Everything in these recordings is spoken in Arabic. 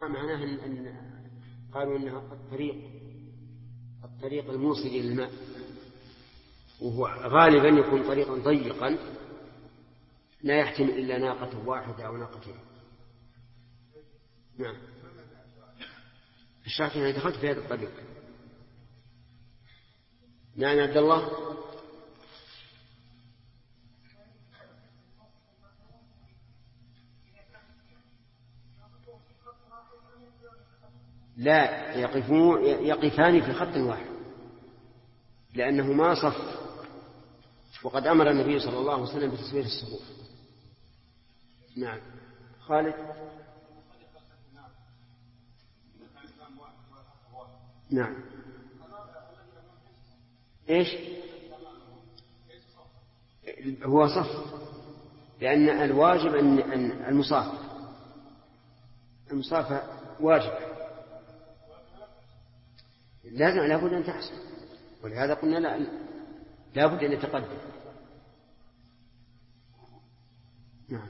معناه أن قالوا أنها الطريق الموصل إلى الماء، وهو غالبا يكون طريقا ضيقا لا يحتمل إلا ناقة واحدة أو ناقتين. نعم. الشاكي أنا دخلت في هذا الطريق. نعم عبد الله. لا، يقفان في خط واحد لأنه ما صف، وقد أمر النبي صلى الله عليه وسلم بتسوية الصفوف. نعم. خالد. نعم. إيش هو صف؟ لأن الواجب أن المصافة واجب، لابد أن تحصل، ولهذا قلنا لابد أن يتقدم. نعم.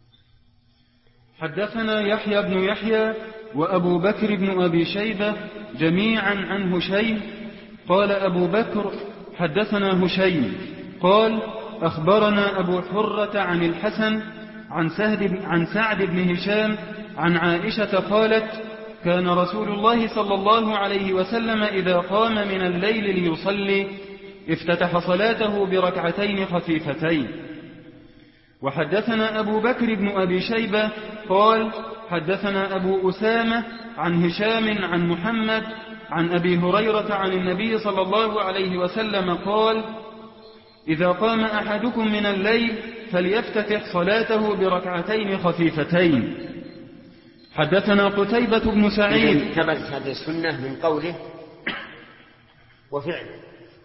حدثنا يحيى بن يحيى وأبو بكر بن أبي شيبة جميعا عن هشيم قال أبو بكر حدثنا هشيم قال أخبرنا أبو حرة عن الحسن عن سعد بن هشام عن عائشة قالت كان رسول الله صلى الله عليه وسلم إذا قام من الليل ليصلي افتتح صلاته بركعتين خفيفتين. وحدثنا أبو بكر بن أبي شيبة قال حدثنا أبو أسامة عن هشام عن محمد عن أبي هريرة عن النبي صلى الله عليه وسلم قال إذا قام أحدكم من الليل فليفتتح صلاته بركعتين خفيفتين. حدثنا قتيبة بن سعيد. ثبتت هذه السنة من قوله وفعله،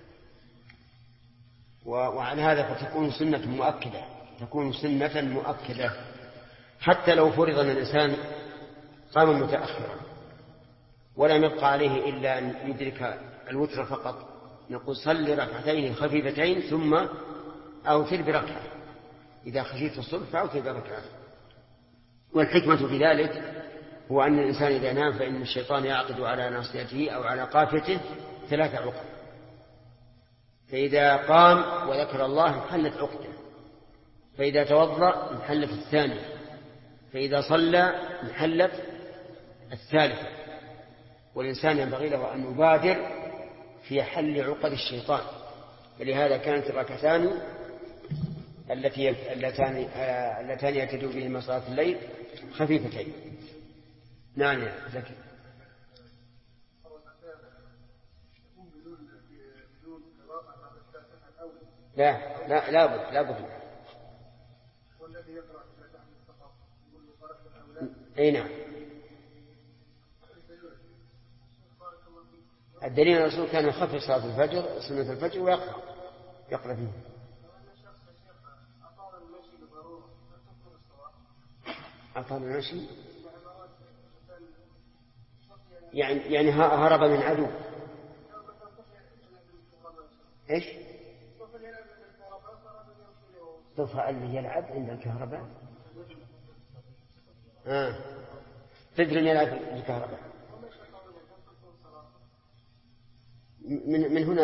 وعلى هذا فتكون سنة مؤكدة، تكون سنة مؤكدة حتى لو فرض أن الإنسان قام متأخرا ولم يبقى عليه إلا أن يدرك الوتر فقط، نقول صل ركعتين خفيفتين ثم أوتر بركعة، إذا خشيت الصبح فأوتر بركعة. والحكمة في ذلك هو أن الإنسان إذا نام فإن الشيطان يعقد على ناصيته أو على قافيته 3 عقد، فإذا قام وذكر الله انحلت عقده، فإذا توضأ انحلت الثانية، فإذا صلى انحلت الثالثة. والإنسان ينبغي له أن يبادر في حل عقد الشيطان، فلهذا كانت الركعتان اللتان يعتدوا بهما صلاة الليل خفيفتين. نعم يا زكي. لا بد. أي نعم. الدليل الرسول كان يخفف صلاة الفجر سنة الفجر ويقرأ فيه. أطال المشي يعني هرب من عدو. إيش طفى اللي يلعب عند الكهرباء طفل يلعب الكهرباء من هنا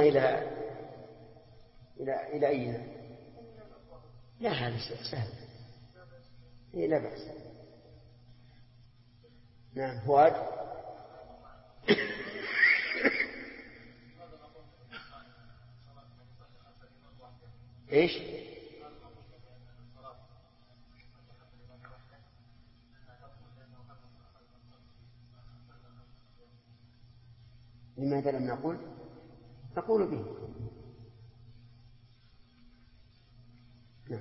إلى أين؟ لا هذا سهل، لا بأس. نعم. فؤاد. إيش لماذا لم نقول به؟ نعم.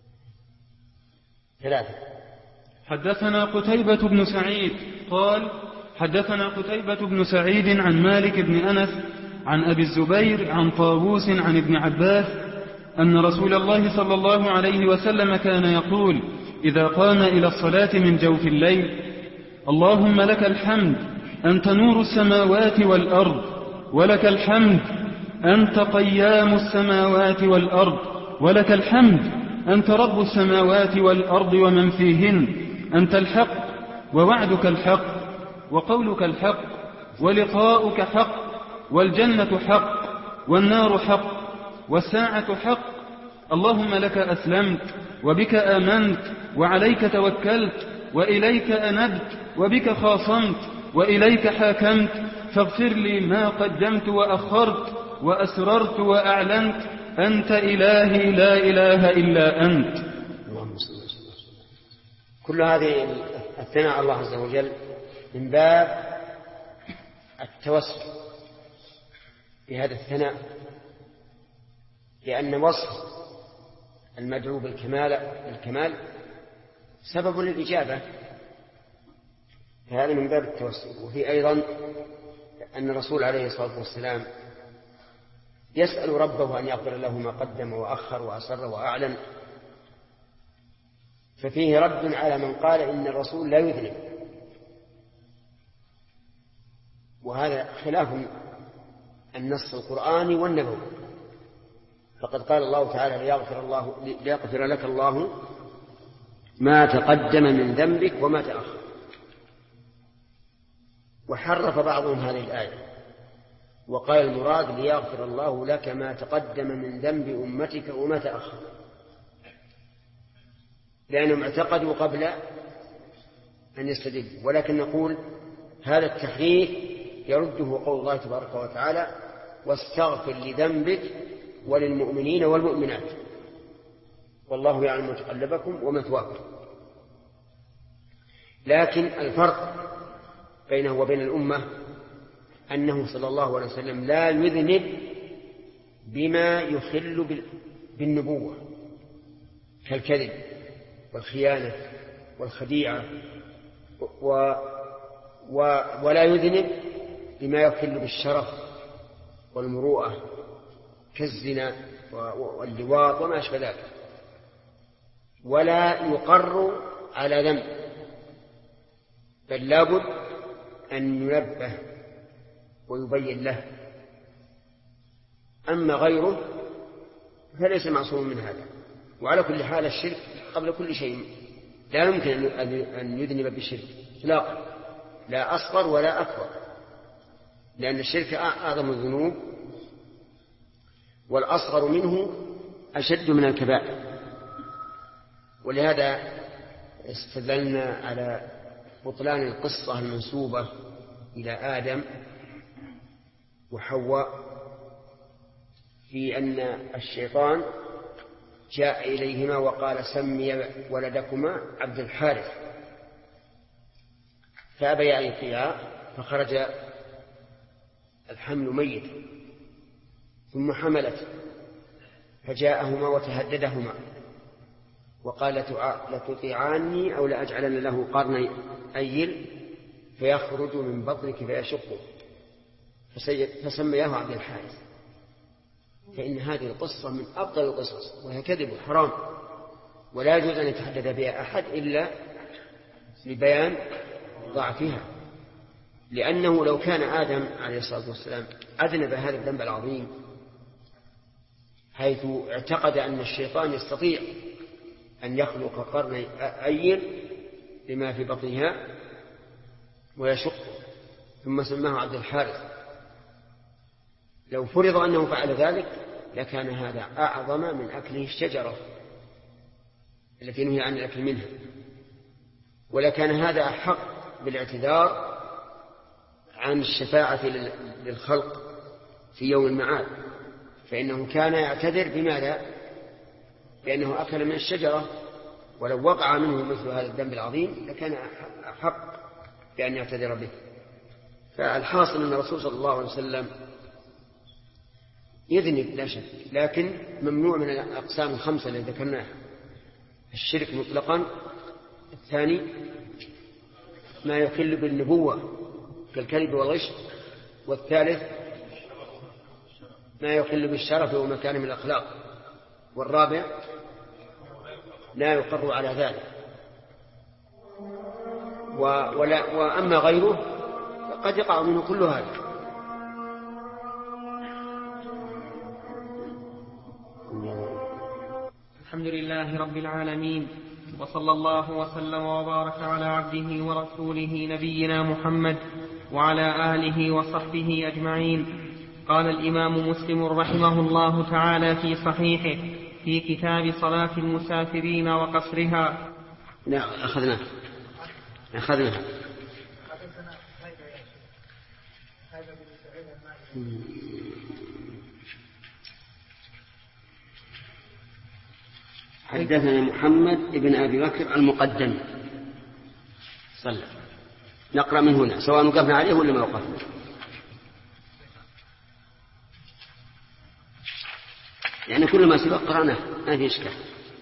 3. حدثنا قتيبة بن سعيد قال حدثنا قتيبة بن سعيد عن مالك بن أنس عن أبي الزبير عن طاووس عن ابن عباس أن رسول الله صلى الله عليه وسلم كان يقول إذا قام إلى الصلاة من جوف الليل اللهم لك الحمد أنت نور السماوات والأرض ولك الحمد أنت قيام السماوات والأرض ولك الحمد أنت رب السماوات والأرض ومن فيهن أنت الحق ووعدك الحق وقولك الحق، ولقاؤك حق، والجنة حق، والنار حق، والساعة حق. اللهم لك أسلمت، وبك آمنت، وعليك توكلت، وإليك أنبت، وبك خاصمت، وإليك حاكمت، فاغفر لي ما قدمت وأخرت، وأسررت وأعلنت، أنت إلهي لا إله إلا أنت. كل هذه الثناء على الله عز وجل من باب التوسل بهذا الثناء، لأن وصف المدعو بالكمال سبب للإجابة، فهذا من باب التوسل. وفي أيضا أن الرسول عليه الصلاة والسلام يسأل ربه أن يغفر له ما قدم وأخر وأسر وأعلن، ففيه رد على من قال إن الرسول لا يذنب، وهذا خلاف النص القرآني والنبوي. فقد قال الله تعالى ليغفر لك الله ما تقدم من ذنبك وما تأخر، وحرف بعضهم هذه الآية وقال المراد ليغفر الله لك ما تقدم من ذنب أمتك وما تأخر، لأنهم اعتقدوا قبل أن يستدلوا. ولكن نقول هذا التحريف يرده قول الله تبارك وتعالى واستغفر لذنبك وللمؤمنين والمؤمنات والله يعلم متقلبكم ومثواكم. لكن الفرق بينه وبين الأمة أنه صلى الله عليه وسلم لا يذنب بما يخل بالنبوة كالكذب والخيانة والخديعة، ولا يذنب بما يخل بالشرف والمروءة كالزنا واللواط وما أشبه ذلك، ولا يقر على ذنب، بل لابد أن ينبه ويبين له. أما غيره فليس معصوم من هذا. وعلى كل حال الشرك قبل كل شيء لا يمكن أن يذنب بالشرك إطلاقا، لا أصغر ولا أكبر، لأن الشرك أعظم الذنوب والأصغر منه أشد من الكبائر. ولهذا استدلنا على بطلان القصة المنسوبة إلى آدم وحواء في أن الشيطان جاء إليهما وقال سمي ولدكما عبد الحارث، فأبيا أن يطيعا، فخرج الحمل ميت، ثم حملت فجاءهما وتهددهما وقال لتطيعاني أو لأجعلن له قرني أيل فيخرج من بطنك فيشقه، فسمياه عبد الحارث. فإن هذه القصة من أفضل القصص، وهي كذب حرام، ولا يجوز أن يتحدث بها أحد إلا لبيان ضعفها، لأنه لو كان آدم عليه الصلاة والسلام أذنب هذا الذنب العظيم حيث اعتقد أن الشيطان يستطيع أن يخلق قرن أيل لما في بطنها ويشق، ثم سماه عبد الحارث، لو فرض أنه فعل ذلك لكان هذا أعظم من أكله الشجرة التي نهي عن الأكل منها، ولكان هذا أحق بالاعتذار عن الشفاعة للخلق في يوم المعاد، فإنه كان يعتذر بماذا؟ لأنه أكل من الشجرة، ولو وقع منه مثل هذا الذنب العظيم لكان أحق بأن يعتذر به. فالحاصل أن الرسول صلى الله عليه وسلم يذنب لا شك، لكن ممنوع من الأقسام الخمسة التي ذكرناها: الشرك مطلقا، الثاني ما يخل بالنبوة كالكذب والغش، والثالث ما يخل بالشرف ومكان من الأخلاق، والرابع لا يقر على ذلك. وأما غيره قد يقع منه كل هذا. الحمد لله رب العالمين، وصلى الله وسلم وبارك على عبده ورسوله نبينا محمد وعلى آله وصحبه أجمعين. قال الإمام مسلم رحمه الله تعالى في صحيحه في كتاب صلاة المسافرين وقصرها. لا أخذنا حدثنا محمد بن أبي بكر المقدم صلى. نقرأ من هنا سواء وقفنا عليه ولا ما وقفنا. يعني كل ما سبق قرأناه ما في إشكال.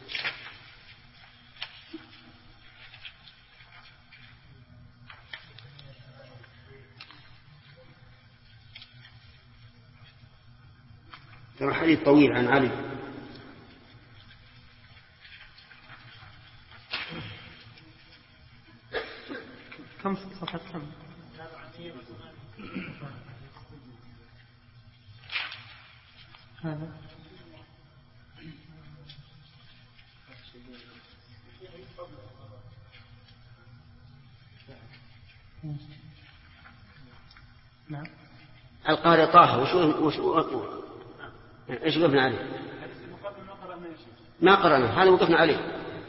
ترى حديث طويل عن علي. كم صفحة كم؟ هذا نعم. القارئ طه ايش وقفنا عليه؟ ما قرأنا هذا وقفنا عليه.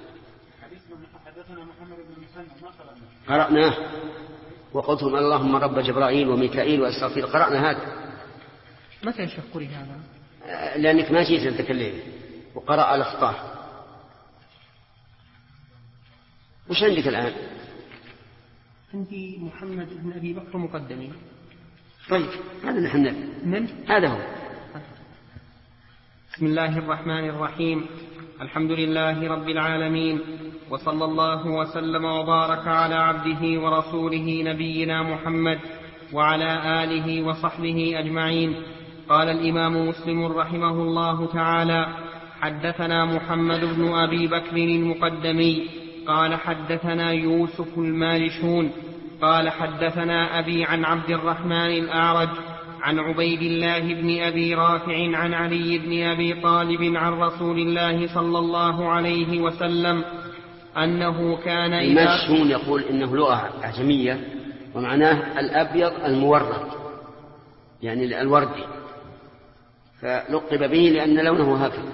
حدثنا محمد بن مسلم ما قرأناه وقلتم اللهم رب جبرائيل وميكائيل وإسرافيل قرأنا هذا. متى يشكري هذا؟ لأنك ما جيت أنت كالليل وقرأ الأخطاء. وش عندك الآن؟ عندي محمد بن أبي بكر مقدمي. طيب هذا نحن من؟ هذا هو. بسم الله الرحمن الرحيم. الحمد لله رب العالمين، وصلى الله وسلم وبارك على عبده ورسوله نبينا محمد وعلى آله وصحبه أجمعين. قال الإمام مسلم رحمه الله تعالى: حدثنا محمد بن أبي بكر المقدمي قال حدثنا يوسف المالشون قال حدثنا أبي عن عبد الرحمن الأعرج عن عبيد الله بن أبي رافع عن علي بن أبي طالب عن رسول الله صلى الله عليه وسلم أنه كان المالشون يقول إنه لغة أعجمية ومعناه الأبيض المورد يعني الوردي، فلقب به لأن لونه هكذا.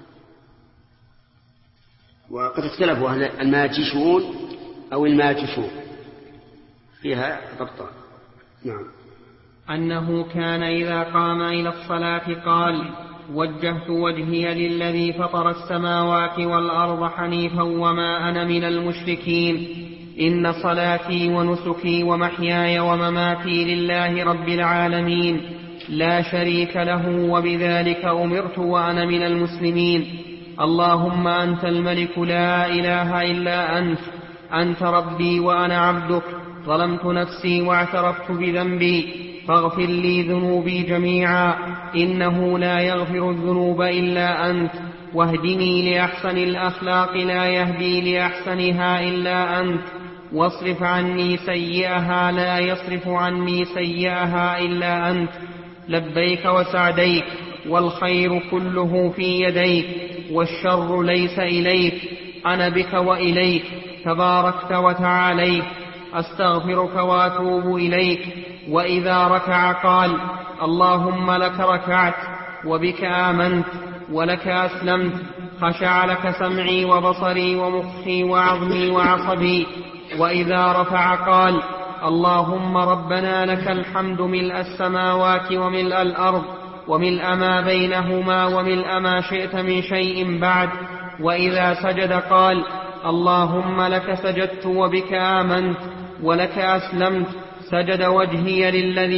وقد اختلفوا أهل الماجشون أو الماجشون فيها ضبطان. نعم. أنه كان إذا قام إلى الصلاة قال: وجهت وجهي للذي فطر السماوات والأرض حنيفا وما أنا من المشركين، إن صلاتي ونسكي ومحياي ومماتي لله رب العالمين لا شريك له وبذلك أمرت وأنا من المسلمين. اللهم أنت الملك لا إله إلا أنت، أنت ربي وأنا عبدك، ظلمت نفسي واعترفت بذنبي، فاغفر لي ذنوبي جميعا، إنه لا يغفر الذنوب إلا أنت، واهدني لأحسن الأخلاق لا يهدي لأحسنها إلا أنت، واصرف عني سيئها لا يصرف عني سيئها إلا أنت، لبيك وسعديك، والخير كله في يديك، والشر ليس إليك، أنا بك وإليك، تباركت وتعاليت، أستغفرك وأتوب إليك. وإذا ركع قال: اللهم لك ركعت وبك آمنت ولك أسلمت، خشع لك سمعي وبصري ومخي وعظمي وعصبي. وإذا رفع قال: اللهم ربنا لك الحمد ملء السماوات وملء الأرض وملء ما بينهما وملء ما شئت من شيء بعد. وإذا سجد قال: اللهم لك سجدت وبك آمنت ولك أسلمت، سجد وجهي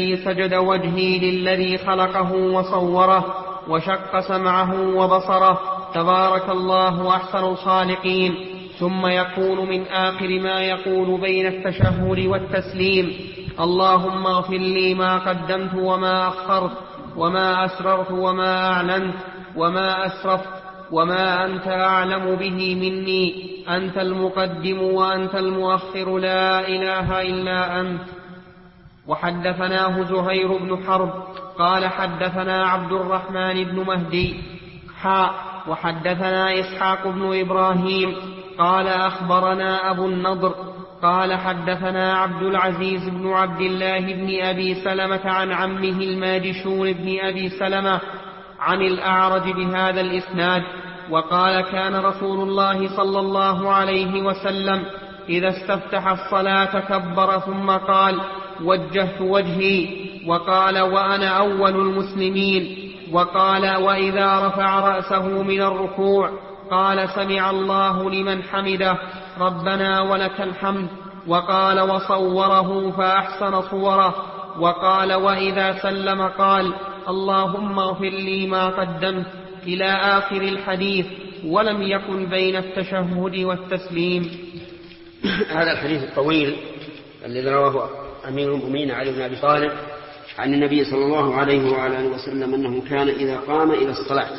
للذي خلقه وصوره وشق سمعه وبصره، تبارك الله أحسن الخالقين. ثم يقول من آخر ما يقول بين التشهد والتسليم: اللهم اغفر لي ما قدمت وما أخرت وما أسررت وما أعلنت وما أسرفت وما أنت أعلم به مني، أنت المقدم وأنت المؤخر لا إله إلا أنت. وحدثناه زهير بن حرب قال حدثنا عبد الرحمن بن مهدي وحدثنا إسحاق بن إبراهيم قال أخبرنا أبو النضر قال حدثنا عبد العزيز بن عبد الله بن أبي سلمة عن عمه الماجشون بن أبي سلمة عن الأعرج بهذا الإسناد وقال كان رسول الله صلى الله عليه وسلم إذا استفتح الصلاة كبر ثم قال وجهت وجهي وقال وأنا أول المسلمين وقال وإذا رفع رأسه من الركوع قال سمع الله لمن حمده ربنا ولك الحمد وقال وصوره فأحسن صوره وقال وإذا سلم قال اللهم اغفر لي ما قدمت إلى آخر الحديث ولم يكن بين التشهد والتسليم. هذا الحديث الطويل الذي رواه أمير المؤمنين علي بن أبي طالب عن النبي صلى الله عليه وعلى آله وسلم أنه كان إذا قام إلى الصلاة،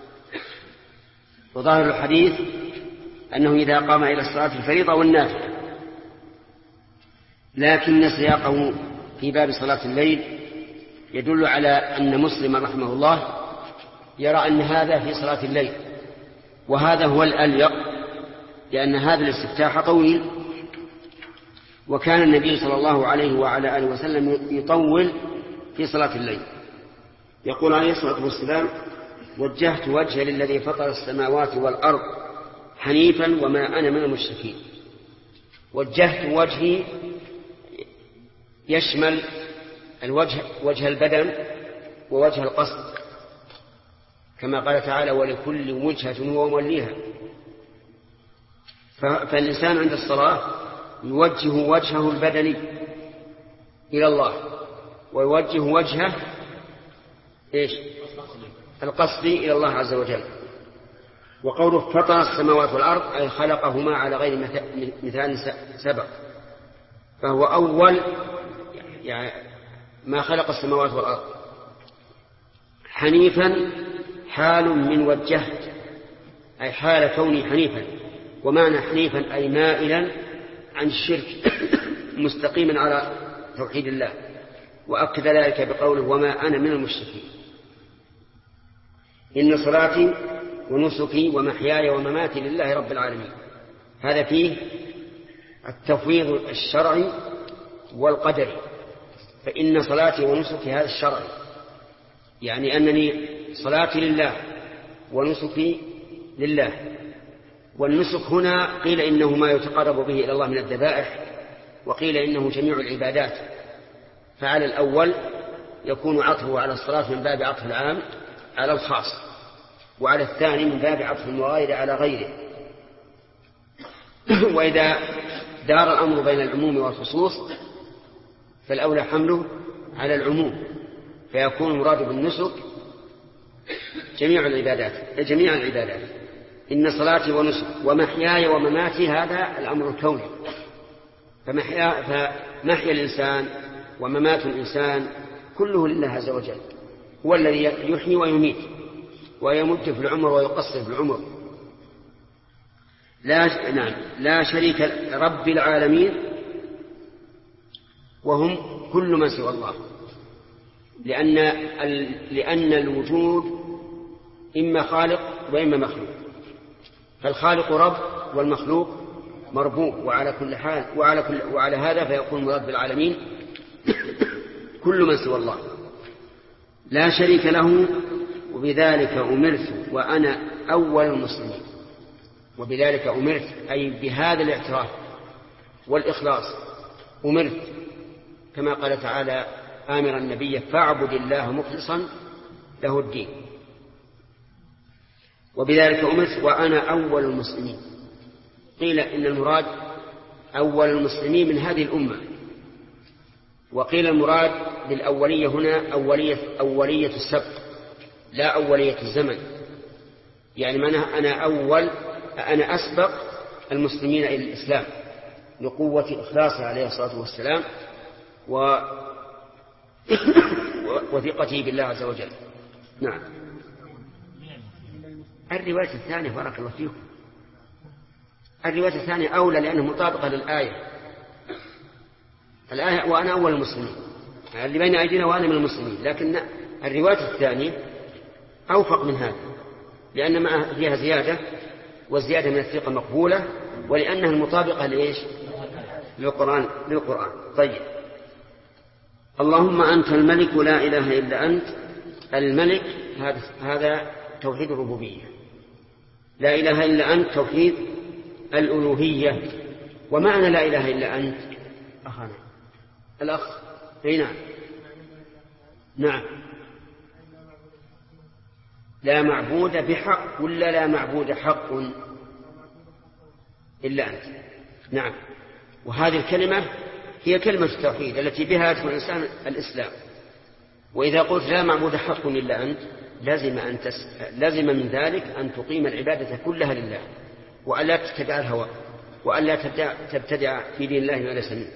وظاهر الحديث أنه إذا قام إلى الصلاة الفريضة والنافلة، لكن سياقه في باب صلاة الليل يدل على أن مسلم رحمه الله يرى أن هذا في صلاة الليل، وهذا هو الأليق، لأن هذا الاستفتاح طويل، وكان النبي صلى الله عليه وعلى آله وسلم يطول في صلاة الليل. يقول عليه الصلاة والسلام وجهت وجهي للذي فطر السماوات والأرض حنيفا وما أنا من المشركين. وجهت وجهي يشمل الوجه، وجه البدن ووجه القصد، كما قال تعالى ولكل وجهة هو موليها. فالإنسان عند الصلاة يوجه وجهه البدني إلى الله، ويوجه وجهه القصدي إلى الله عز وجل. وقوله فطر السماوات والأرض أي خلقهما على غير مثال سبق، فهو أول يعني ما خلق السماوات والأرض. حنيفا حال من وجهت، أي حال كوني حنيفا، ومعنى حنيفا أي مائلا عن الشرك مستقيما على توحيد الله. وأكد ذلك بقوله وما أنا من المشركين. إن صلاتي ونسكي ومحياي ومماتي لله رب العالمين. هذا فيه التفويض الشرعي والقدري. فإن صلاتي ونسكي هذا الشرعي، يعني أنني صلاتي لله ونسكي لله. والنسك هنا قيل إنه ما يتقرب به إلى الله من الذبائح، وقيل إنه جميع العبادات. فعلى الأول يكون عطفه على الصلاة من باب عطف العام على الخاص، وعلى الثاني من باب عطف المغاير على غيره. وإذا دار الأمر بين العموم والخصوص فالأولى حمله على العموم، فيكون المراد بالنسك جميع العبادات. إن صلاتي ونسك ومحياي ومماتي هذا الأمر الكوني. فمحيا الإنسان وممات الإنسان كله لله عز وجل، هو الذي يحيي ويميت ويمد في العمر ويقصر في العمر. لا شريك رب العالمين، وهم كل من سوى الله، لأن الوجود إما خالق وإما مخلوق. فالخالق رب والمخلوق مربوب، وعلى كل حال وعلى هذا فيكون مراد بالعالمين كل من سوى الله لا شريك له. وبذلك أمرت وأنا أول المسلمين. وبذلك أمرت أي بهذا الاعتراف والإخلاص أمرت، كما قال تعالى آمر النبي فاعبد الله مخلصا له الدين. وبذلك أمرت وأنا أول المسلمين. قيل إن المراد أول المسلمين من هذه الأمة، وقيل المراد بالأولية هنا أولية السبق لا أولية الزمن. يعني أنا أسبق المسلمين إلى الإسلام لقوة إخلاصه عليه الصلاة والسلام وثقته بالله عز وجل. نعم. الرواية الثانية بارك الله فيكم، الرواية الثانية أولى لأنه مطابقة للآية. الآية وأنا أول المسلمين اللي بين أيدينا وأنا من المسلمين، لكن الرواية الثانية أوفق من هذا، لأن معها فيها زيادة، والزيادة من الثقة مقبولة، ولأنها المطابقة لإيش؟ للقرآن. طيب، اللهم أنت الملك لا إله إلا أنت. الملك هذا توحيد الربوبية، لا إله إلا أنت توحيد الألوهية. ومعنى لا إله إلا أنت أخانا الأخ هنا، نعم، لا معبود بحق ولا لا معبود حق إلا أنت. نعم، وهذه الكلمة هي كلمة التوحيد التي بها يدخل الإنسان الإسلام. وإذا قلت لا معبود حق إلا أنت لازم من ذلك أن تقيم العبادة كلها لله، وألا تتبع الهوى، وألا تبتدع في دين الله ما ليس منه.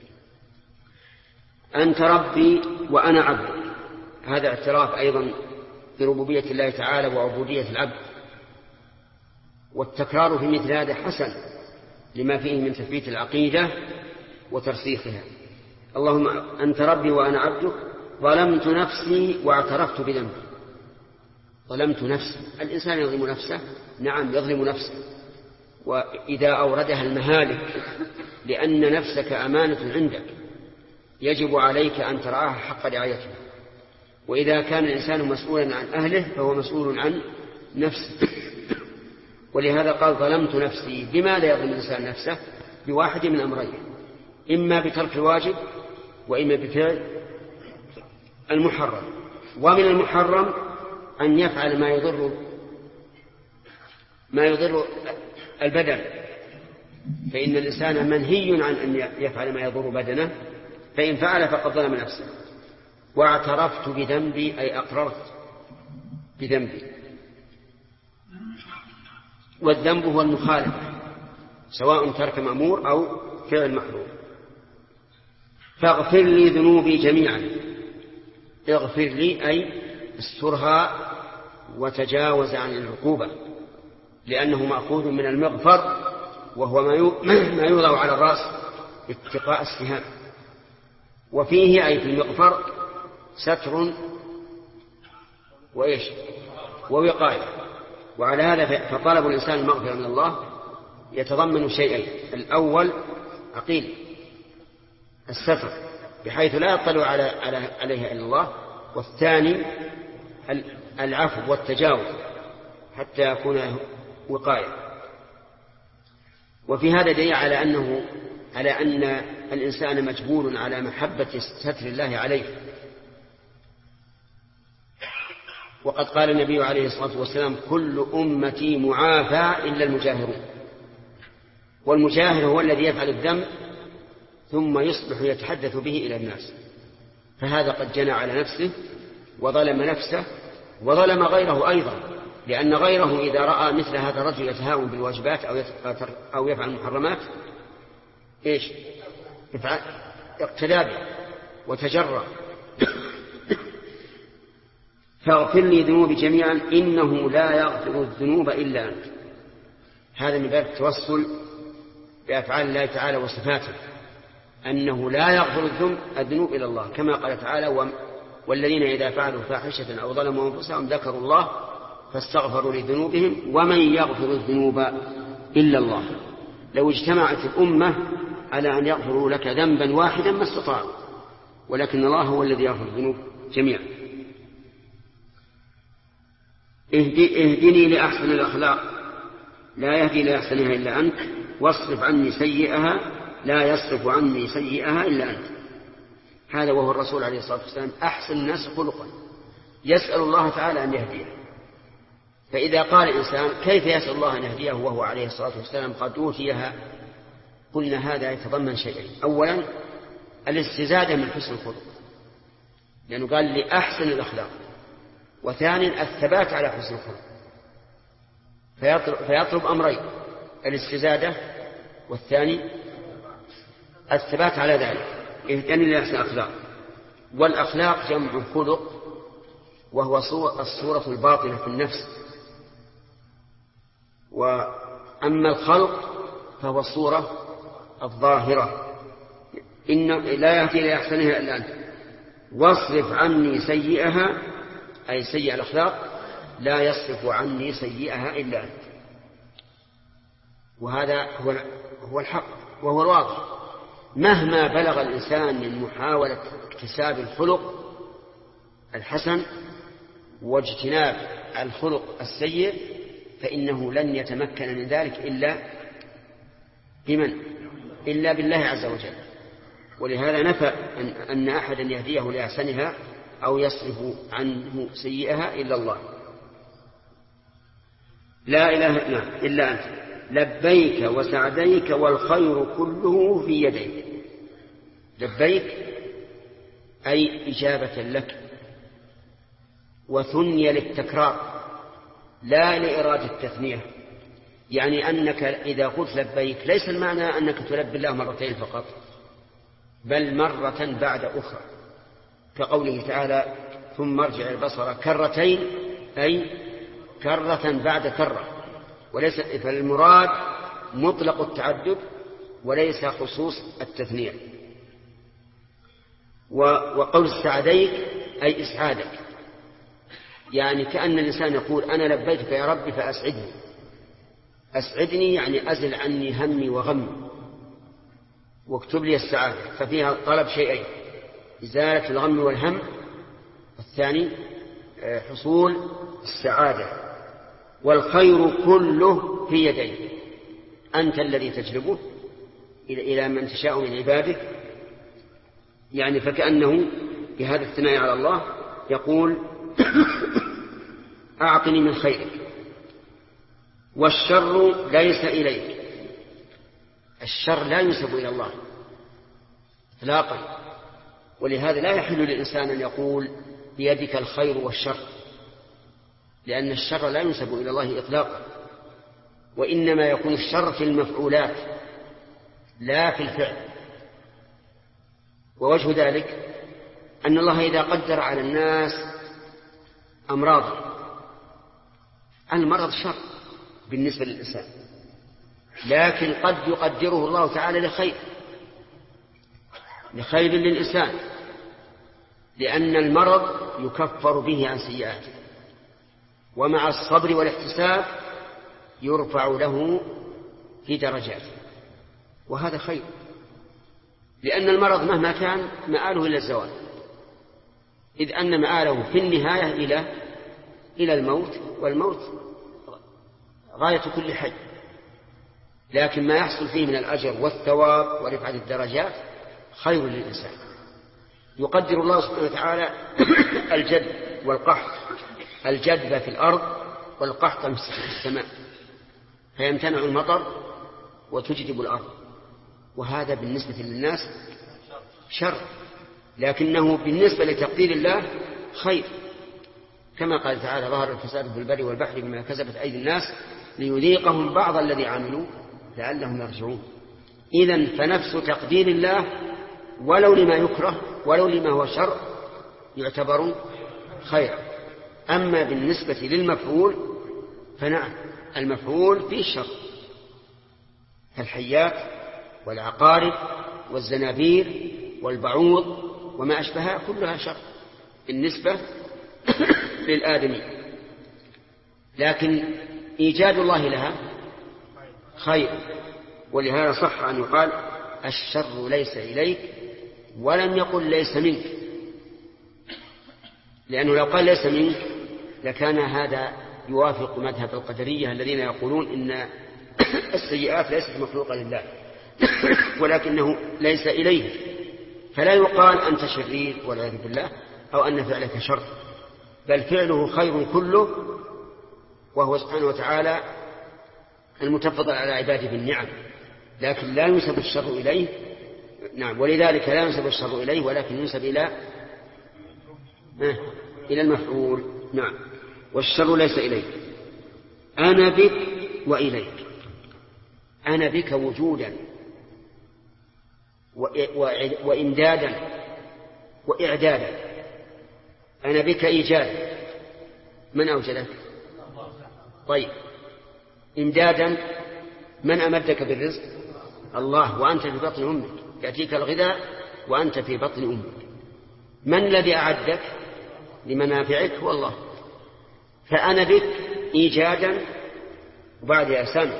أنت ربي وأنا عبدك، هذا اعتراف أيضا بربوبية الله تعالى وعبودية العبد، والتكرار في مثل هذا حسن لما فيه من تثبيت العقيدة وترسيخها. اللهم أنت ربي وأنا عبدك، ظلمت نفسي واعترفت بذنبي. ظلمت نفسي، الإنسان يظلم نفسه، نعم يظلم نفسه، وإذا أوردها المهالك، لأن نفسك أمانة عندك يجب عليك أن ترعاها حق رعايتها. وإذا كان الإنسان مسؤولا عن أهله فهو مسؤول عن نفسه. ولهذا قال ظلمت نفسي. بماذا يظلم الإنسان نفسه؟ بواحد من أمرين، إما بترك الواجب وإما بفعل المحرم. ومن المحرم أن يفعل ما يضر البدن، فإن الإنسان منهي عن أن يفعل ما يضر بدنه، فإن فعل فقد ظلم نفسه. واعترفت بذنبي أي أقررت بذنبي. والذنب هو المخالفة، سواء ترك مأمور أو فعل محظور. فاغفر لي ذنوبي جميعا. اغفر لي أي استرها وتجاوز عن العقوبة، لأنه مأخوذ من المغفر، وهو ما يوضع على الرأس اتقاء السهام. وفيه أي في المغفر ستر وإيش ووقاية. وعلى هذا فطلب الإنسان المغفرة من الله يتضمن شيئين: الأول عقيل الستر بحيث لا يطلع عليها إلا الله، والثاني العفو والتجاوز حتى يكون وقاية. وفي هذا دليل على أن الإنسان مجبول على محبة ستر الله عليه. وقد قال النبي عليه الصلاة والسلام: كل أمتي معافى إلا المجاهرون. والمجاهر هو الذي يفعل الذنب ثم يصبح يتحدث به إلى الناس، فهذا قد جنى على نفسه وظلم نفسه وظلم غيره أيضا، لأن غيره إذا رأى مثل هذا الرجل يتهاون بالواجبات أو يفعل المحرمات إيش يفعل؟ اقتدى به وتجرأ. فاغفر لي ذنوبي جميعا إنه لا يغفر الذنوب إلا أنت. هذا من باب التوسل بأفعال الله تعالى وصفاته، أنه لا يغفر الذنوب إلى الله، كما قال تعالى: والذين إذا فعلوا فاحشة أو ظلموا أنفسهم ذكروا الله فاستغفروا لذنوبهم ومن يغفر الذنوب إلا الله. لو اجتمعت الأمة على أن يغفروا لك ذنبا واحدا ما استطاعوا، ولكن الله هو الذي يغفر الذنوب جميعا. اهدني لأحسن الأخلاق لا يهدي لأحسنها إلا أنت، واصرف عني سيئها لا يصرف عني سيئها إلا أنت. هذا وهو الرسول عليه الصلاة والسلام أحسن الناس خلقا، يسأل الله تعالى أن يهديه. فإذا قال الإنسان: كيف يسأل الله أن يهديه وهو عليه الصلاة والسلام قد أوتيها؟ قلنا هذا يتضمن شيئين: أولا الاستزادة من حسن الخلق، لأنه قال لأحسن الأخلاق، وثانيا الثبات على حسن الخلق، فيطلب أمرين: الاستزادة والثاني الثبات على ذلك. اهتني لأحسن الأخلاق. والأخلاق جمع خلق، وهو الصورة الباطنة في النفس، وأما الخلق فهو الصورة الظاهرة. إن لا يهدي لأحسنها إلا أنت، واصرف عني سيئها أي سيئ الأخلاق لا يصرف عني سيئها إلا أنت. وهذا هو الحق وهو الواضح. مهما بلغ الإنسان من محاولة اكتساب الخلق الحسن واجتناب الخلق السيء فإنه لن يتمكن من ذلك إلا بمن؟ إلا بالله عز وجل. ولهذا نفى أن أحدا يهديه لأحسنها أو يصرف عنه سيئها إلا الله. لا إله إلا أنت لبيك وسعديك والخير كله في يديك. لبيك أي إجابة لك، وثني للتكرار لا لإرادة التثنية، يعني أنك إذا قلت لبيك ليس المعنى أنك تلبي الله مرتين فقط، بل مرة بعد أخرى، كقوله تعالى ثم ارجع البصر كرتين، أي كرة بعد كرة، وليس فالمراد مطلق التعدد وليس خصوص التثنية. وقول سعديك أي إسعادك، يعني كأن الإنسان يقول أنا لبيتك يا ربي فأسعدني. أسعدني يعني أزل عني همي وغمي واكتب لي السعادة، ففيها طلب شيئين: إزالة الغم والهم، الثاني حصول السعادة. والخير كله في يديك، أنت الذي تجلبه إلى من تشاء من عبادك. يعني فكأنه بهذا الثناء على الله يقول أعطني من خيرك. والشر ليس إليك، الشر لا ينسب إلى الله إطلاقا، ولهذا لا يحل للإنسان أن يقول بيدك الخير والشر، لأن الشر لا ينسب إلى الله إطلاقا، وإنما يكون الشر في المفعولات لا في الفعل. ووجه ذلك أن الله إذا قدر على الناس أمراض، المرض شر بالنسبة للإنسان، لكن قد يقدره الله تعالى لخير للإنسان، لأن المرض يكفر به عن سيئاته، ومع الصبر والاحتساب يرفع له في درجاته، وهذا خير، لأن المرض مهما كان مآله إلى الزوال، إذ أن مآله في النهاية إلى الموت، والموت غاية كل حي. لكن ما يحصل فيه من الأجر والثواب ورفعة الدرجات خير للإنسان. يقدر الله سبحانه وتعالى الجد والقحط، الجدب في الأرض والقحط في السماء، فيمتنع المطر وتجدب الأرض، وهذا بالنسبة للناس شر، لكنه بالنسبة لتقدير الله خير، كما قال تعالى ظهر الفساد في البر والبحر بما كسبت أيدي الناس ليذيقهم بعض الذي عملوا لعلهم يرجعون. إذن فنفس تقدير الله ولو لما يكره ولو لما هو شر يعتبر خير. أما بالنسبة للمفعول فنعم، المفعول فيه الشر، الحيات والعقارب والزنابير والبعوض وما أشبهها كلها شر بالنسبة للآدمي، لكن إيجاد الله لها خير. ولهذا صح أن يقال الشر ليس إليك، ولم يقل ليس منك، لأنه لو قال ليس منك لكان هذا يوافق مذهب القدرية الذين يقولون إن السيئات ليست مخلوقة لله ولكنه ليس إليه، فلا يقال أنت شرير والعياذ بالله أو أن فعلك شر، بل فعله خير كله، وهو سبحانه وتعالى المتفضل على عباده بالنعم، لكن لا ينسب الشر إليه. نعم، ولذلك لا ينسب الشر إليه ولكن ينسب إلى المفعول. نعم، والشر ليس إليك، أنا بك وإليك. أنا بك وجودا وإمدادا وإعدادا. أنا بك إيجادا، من أوجدك؟ طيب، إمدادا من أمدك بالرزق؟ الله، وأنت في بطن أمك يأتيك الغذاء وأنت في بطن أمك. من الذي أعدك لمنافعك؟ هو الله. فأنا بك إيجادا وبعدها سمع.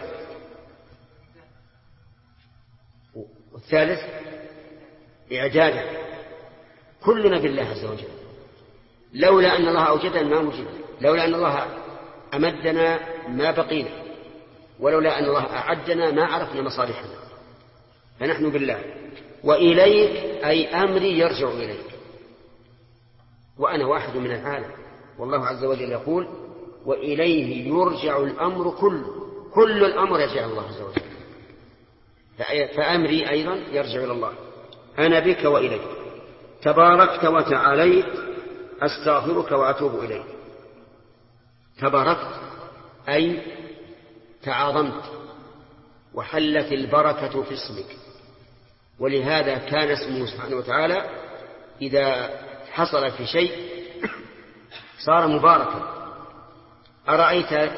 والثالث إعدادا. كلنا بالله عز وجل، لولا أن الله أوجدنا ما وجدنا، لولا أن الله أمدنا ما بقينا، ولولا أن الله أعدنا ما عرفنا مصالحنا. فنحن بالله. وإليك أي أمري يرجع إليك، وأنا واحد من العالم، والله عز وجل يقول وإليه يرجع الأمر كله، كل الأمر يرجع الله عز وجل. فأمري أيضا يرجع إلى الله. أنا بك وإليك، تباركت وتعاليت، أستغفرك وأتوب إليك. تباركت أي تعاظمت وحلت البركة في اسمك، ولهذا كان اسمه سبحانه وتعالى إذا حصل في شيء صار مباركا. أرأيت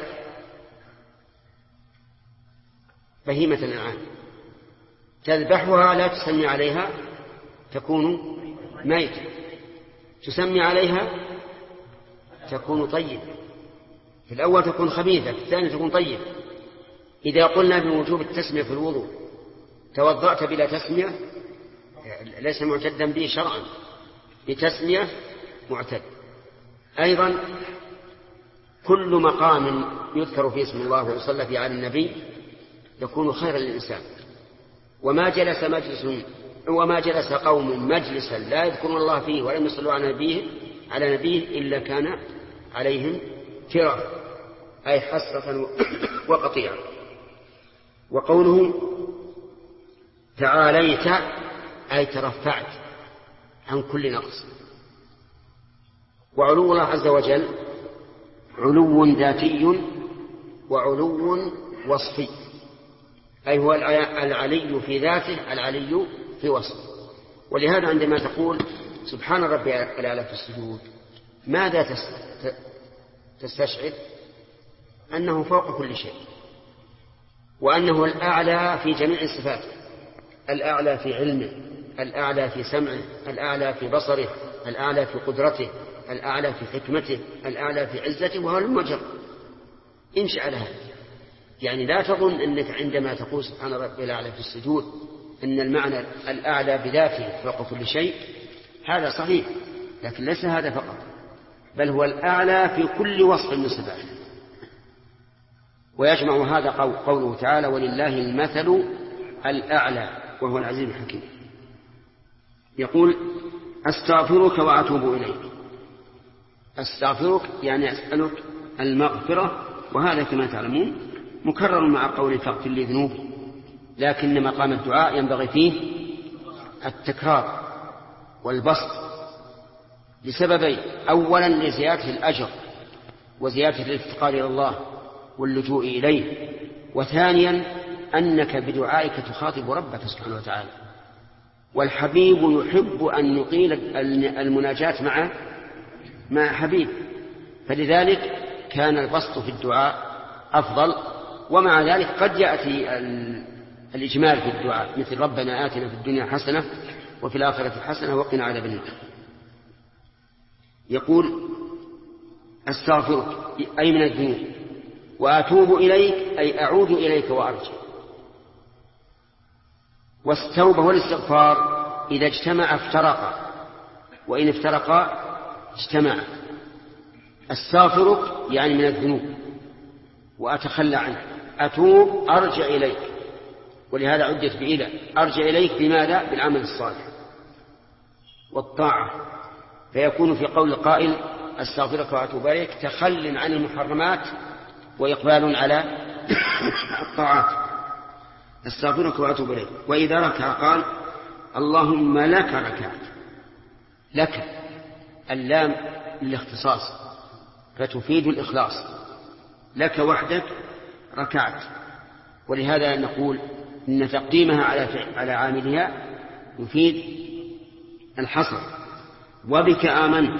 بهيمة الأنعام تذبحها لا تسمي عليها تكون ميتة، تسمي عليها تكون طيبة. في الأول تكون خبيثة، في الثاني تكون طيبة. إذا قلنا بوجوب التسمية في الوضوء توضأت بلا تسمية ليس معتدا به شرعا، بتسمية معتد. أيضا كل مقام يذكر فيه اسم الله ويصلى فيه على النبي يكون خيرا للإنسان. وما جلس قوم مجلسا لا يذكرون الله فيه ولم يصلوا على نبيه إلا كان عليهم ترى، أي حسرة وقطيعة. وقوله تعاليت أي ترفعت عن كل نقص. وعلو الله عز وجل علو ذاتي وعلو وصفي، أي هو العلي في ذاته العلي في وصفه. ولهذا عندما تقول سبحان ربي الأعلى في السجود ماذا تستشعر؟ أنه فوق كل شيء، وأنه الأعلى في جميع الصفات، الأعلى في علمه، الأعلى في سمعه، الأعلى في بصره، الأعلى في قدرته، الأعلى في حكمته، الأعلى في عزته، وهو المجر. امشي على هذا. يعني لا تظن أنك عندما تقول سبحان ربي الأعلى في السجود أن المعنى الأعلى بذاته فوق كل شيء، هذا صحيح، لكن ليس هذا فقط، بل هو الأعلى في كل وصف من صفاته. ويجمع هذا قوله تعالى ولله المثل الأعلى وهو العزيز الحكيم. يقول أستغفرك وأتوب إليك. أستغفرك يعني أسألك المغفرة، وهذا كما تعلمون مكرر مع قول فاغفر لي ذنوبي، لكن مقام الدعاء ينبغي فيه التكرار والبسط لسببين: أولا لزيادة الأجر وزيادة الافتقار إلى الله واللجوء إليه، وثانيا أنك بدعائك تخاطب ربك سبحانه وتعالى، والحبيب يحب أن يطيل المناجاة مع حبيب، فلذلك كان البسط في الدعاء أفضل. ومع ذلك قد يأتي الإجمال في الدعاء، مثل ربنا آتنا في الدنيا حسنة وفي الآخرة حسنة وقنا عذاب النار. يقول أستغفرك أي من الذنوب، وأتوب إليك أي أعود إليك وأرجع. والتوبة والاستغفار إذا اجتمع افترقا، وإن افترقا اجتمع. أستغفرك يعني من الذنوب وأتخلى عنه، أتوب أرجع إليك، ولهذا عدت بإلى. أرجع إليك بماذا؟ بالعمل الصالح والطاعة، فيكون في قول القائل أستغفرك وأتوب إليك تخل عن المحرمات وإقبال على الطاعات. أستغفرك وأتوب إليك. وإذا ركع قال اللهم لك ركعت. لك اللام للاختصاص فتفيد الإخلاص، لك وحدك ركعت. ولهذا نقول إن تقديمها على عاملها يفيد الحصر. وبك آمنت.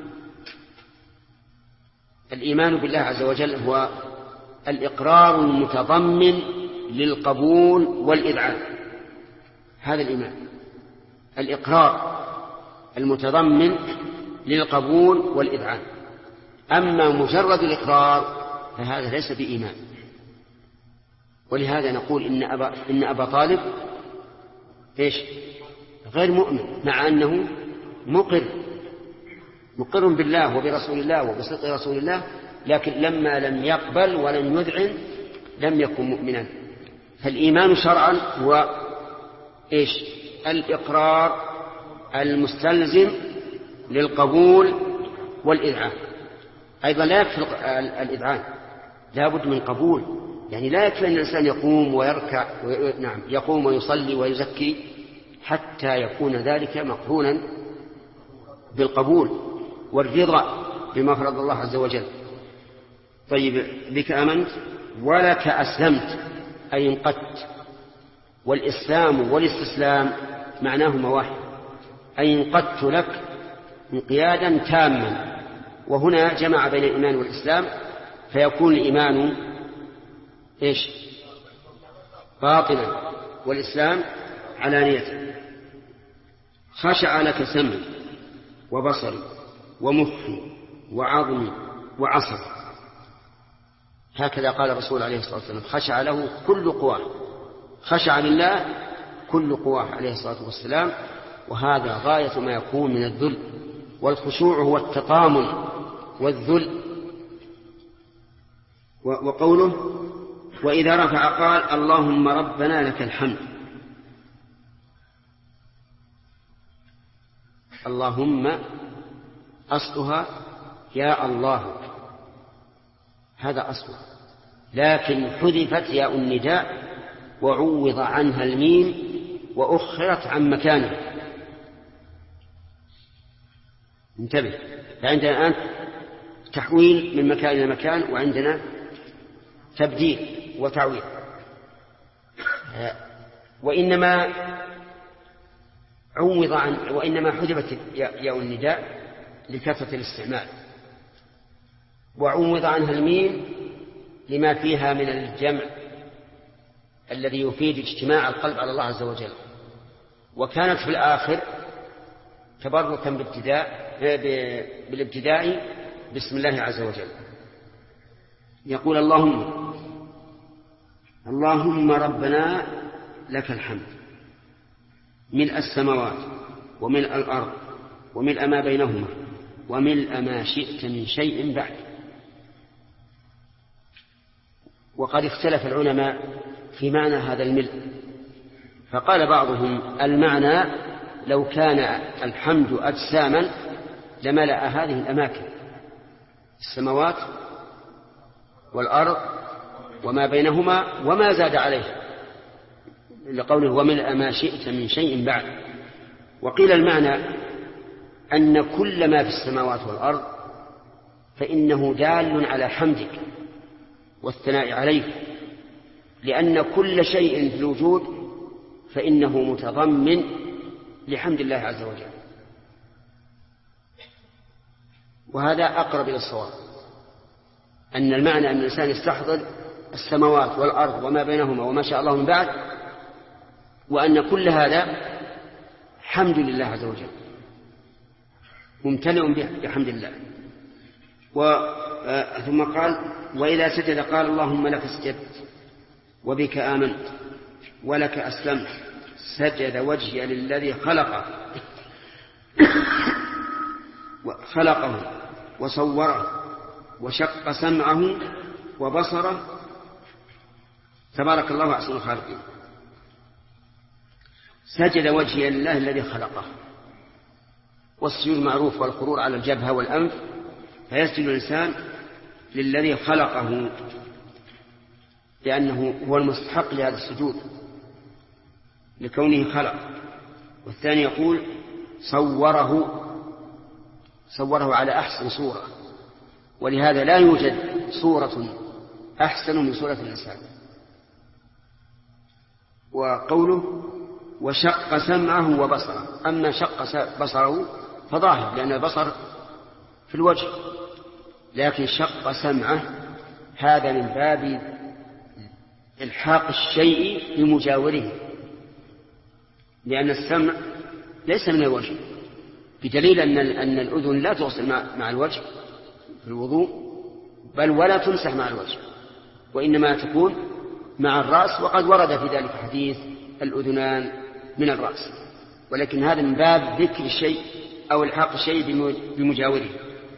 الإيمان بالله عز وجل هو الإقرار المتضمن للقبول والإذعان. هذا الإيمان، الإقرار المتضمن للقبول والإذعان. أما مجرد الإقرار فهذا ليس بإيمان. ولهذا نقول إن أبا طالب غير مؤمن، مع أنه مقر بالله وبرسول الله وبصدق رسول الله، لكن لما لم يقبل ولم يذعن لم يكن مؤمنا. فالإيمان شرعا هو الإقرار المستلزم للقبول والإذعان. أيضا لا يكفي الإذعان، لا بد من قبول. يعني لا يكفي أن الإنسان يقوم ويركع يقوم ويصلي ويزكي حتى يكون ذلك مقرونا بالقبول والرضا بما فرض الله عز وجل. طيب، بك آمنت ولك أسلمت أي انقدت. والإسلام والاستسلام معناهما واحد، أي انقدت لك انقيادا تاما. وهنا جمع بين الإيمان والإسلام، فيكون الإيمان باطنا والإسلام علانية. خشع لك سمعي وبصري ومخي وعظمي وعصبي، هكذا قال الرسول عليه الصلاة والسلام. خشع له كل قواه، خشع لله كل قواه عليه الصلاة والسلام. وهذا غاية ما يكون من الذل، والخشوع هو التطامن والذل. وقوله وإذا رفع قال اللهم ربنا لك الحمد. اللهم أصلها يا الله، هذا أصلها، لكن حذفت ياء النداء وعوض عنها الميم وأخرت عن مكانها. انتبه، فعندنا الآن تحويل من مكان إلى مكان، وعندنا تبديل وتعويض. وإنما حذفت ياء النداء لكثرة الاستعمال، وعوض عنها الميم لما فيها من الجمع الذي يفيد اجتماع القلب على الله عز وجل. وكانت في الآخر تبركا بالابتداء بسم الله عز وجل. يقول اللهم ربنا لك الحمد ملء السماوات وملء الأرض وملء ما بينهما وملء ما شئت من شيء بعد. وقد اختلف العلماء في معنى هذا الملء، فقال بعضهم المعنى لو كان الحمد أجساما لملأ هذه الأماكن، السماوات والأرض وما بينهما وما زاد عليه، لقوله وملء ما شئت من شيء بعد. وقيل المعنى أن كل ما في السماوات والأرض فإنه دال على حمدك والثناء عليك، لأن كل شيء في الوجود فإنه متضمن لحمد الله عز وجل. وهذا أقرب إلى الصواب، أن المعنى أن الإنسان يستحضر السماوات والأرض وما بينهما وما شاء الله من بعد، وأن كل هذا حمد لله عز وجل، ممتلئ بحمد الله. ثم قال وإذا سجد قال اللهم لك سجدت وبك آمنت ولك أسلمت سجد وجهي للذي خلقه وصوره وشق سمعه وبصره تبارك الله أحسن الخالقين. سجد وجهي لله الذي خلقه، والسجود معروف والخرور على الجبهة والأنف، فيسجد الإنسان للذي خلقه لأنه هو المستحق لهذا السجود لكونه خلق. والثاني يقول صوره على أحسن صورة، ولهذا لا يوجد صورة أحسن من صورة الإنسان. وقوله وشق سمعه وبصره، أما شق بصره فظاهر لأن البصر في الوجه، لكن شق سمعه هذا من باب الحاق الشيء بمجاوره، لأن السمع ليس من الوجه، بدليل أن الأذن لا توصل مع الوجه، في الوضوء، بل ولا تمسح مع الوجه، وإنما تكون مع الرأس، وقد ورد في ذلك حديث الأذنان من الرأس، ولكن هذا من باب ذكر الشيء أو الحاق الشيء بمجاوره.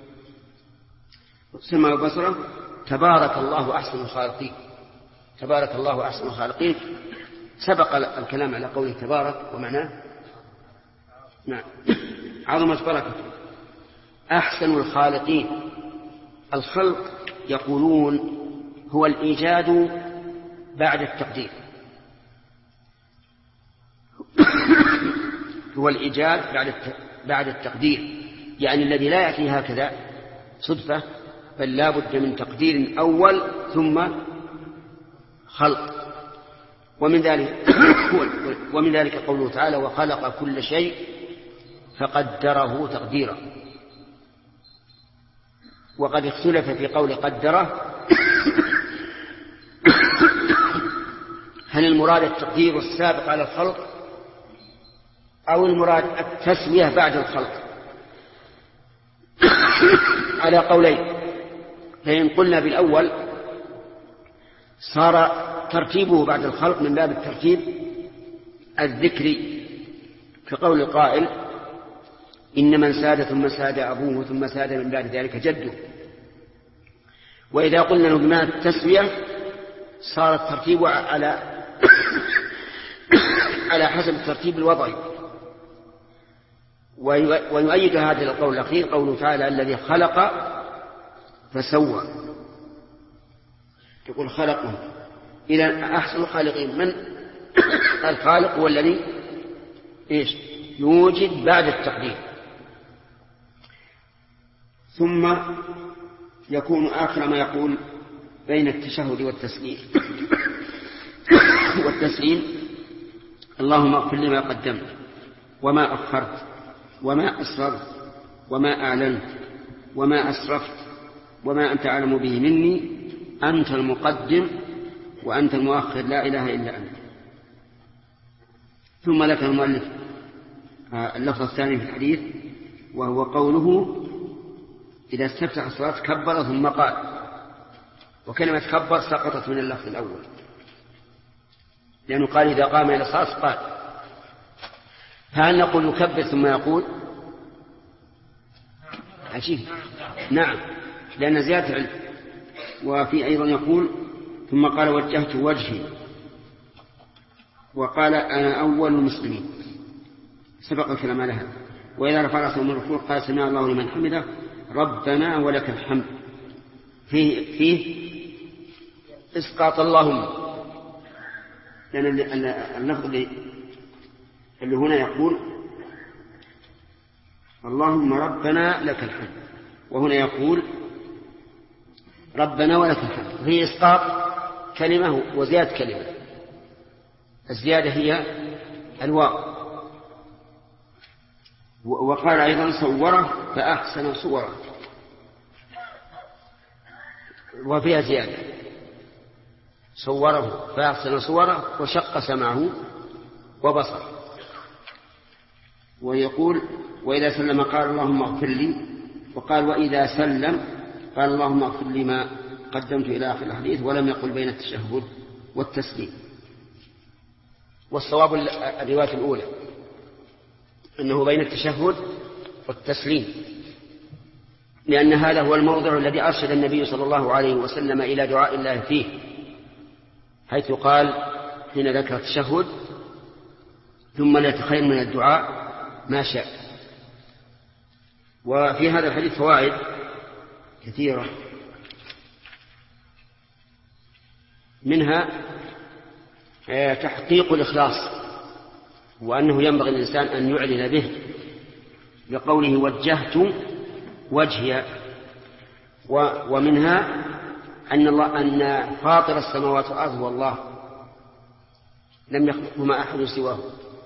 سمع بصره تبارك الله أحسن الخالقين. تبارك الله أحسن الخالقين سبق الكلام على قوله تبارك ومعناه نعم عظمت بركته. أحسن الخالقين، الخلق يقولون هو الإيجاد بعد التقدير، هو الإيجاد بعد التقدير، يعني الذي لا يأتي هكذا صدفة، بل لا بد من تقدير أول ثم خلق. ومن ذلك قوله تعالى وخلق كل شيء فقدره تقديرا. وقد اختلف في قول قدره هل المراد التقدير السابق على الخلق أو المراد التسوية بعد الخلق، على قولين. فإن قلنا بالأول صار ترتيبه بعد الخلق من باب الترتيب الذكري، كقول القائل إن من ساد ثم ساد أبوه ثم ساد من بعد ذلك جده. وإذا قلنا له بمعنى التسوية صار الترتيب على حسب الترتيب الوضعي. ويؤيد هذا القول الأخير قوله تعالى الذي خلق فسوى، يقول خلقه. إذا أحسن الخالقين من الخالق هو الذي يوجد بعد التقدير، ثم يكون آخر ما يقول بين التشهد والتسليم اللهم اغفر لي ما قدمت وما أخرت وما أسررت وما أعلنت وما أسرفت وما أنت أعلم به مني، أنت المقدم وأنت المؤخر لا إله إلا أنت. ثم ذكر المؤلف اللفظ الثاني في الحديث وهو قوله إذا استفتح الصلاة كبر ثم قال، وكلمة كبر سقطت من اللفظ الأول لأنه قال إذا قام إلى الصلاة قال. فهل نقول يكبر ثم يقول؟ عجيب. نعم، لأن زيادة علم. وفي أيضا يقول ثم قال وجهت وجهي، وقال أنا أول المسلمين، سبق الكلام على هذا. وإذا رفع رأسه من الركوع قال سمع الله لمن حمده ربنا ولك الحمد. فيه إسقاط اللهم، لأن اللفظ اللي هنا يقول اللهم ربنا لك الحمد، وهنا يقول ربنا ولك الحمد، فيه إسقاط كلمة وزيادة كلمة. الزيادة هي الواو. وقال أيضا صوره فأحسن صوره، وفيها زيادة صوره فأحسن صوره وشق سمعه وبصر. ويقول وإذا سلم قال اللهم اغفر لي، وقال وإذا سلم قال اللهم اغفر لي ما قدمت إلى آخر الحديث، ولم يقل بين التشهد والتسليم. والصواب الرواية الأولى أنه بين التشهد والتسليم، لأن هذا هو الموضع الذي أرشد النبي صلى الله عليه وسلم إلى دعاء الله فيه، حيث قال حين ذكر التشهد ثم ليتخير من الدعاء ما شاء. وفي هذا الحديث فوائد كثيرة، منها تحقيق الإخلاص، وأنه ينبغي الإنسان أن يعلن به بقوله وجهت وجهي. ومنها أن فاطر السماوات والأرض والله لم يخلقهما أحد سواه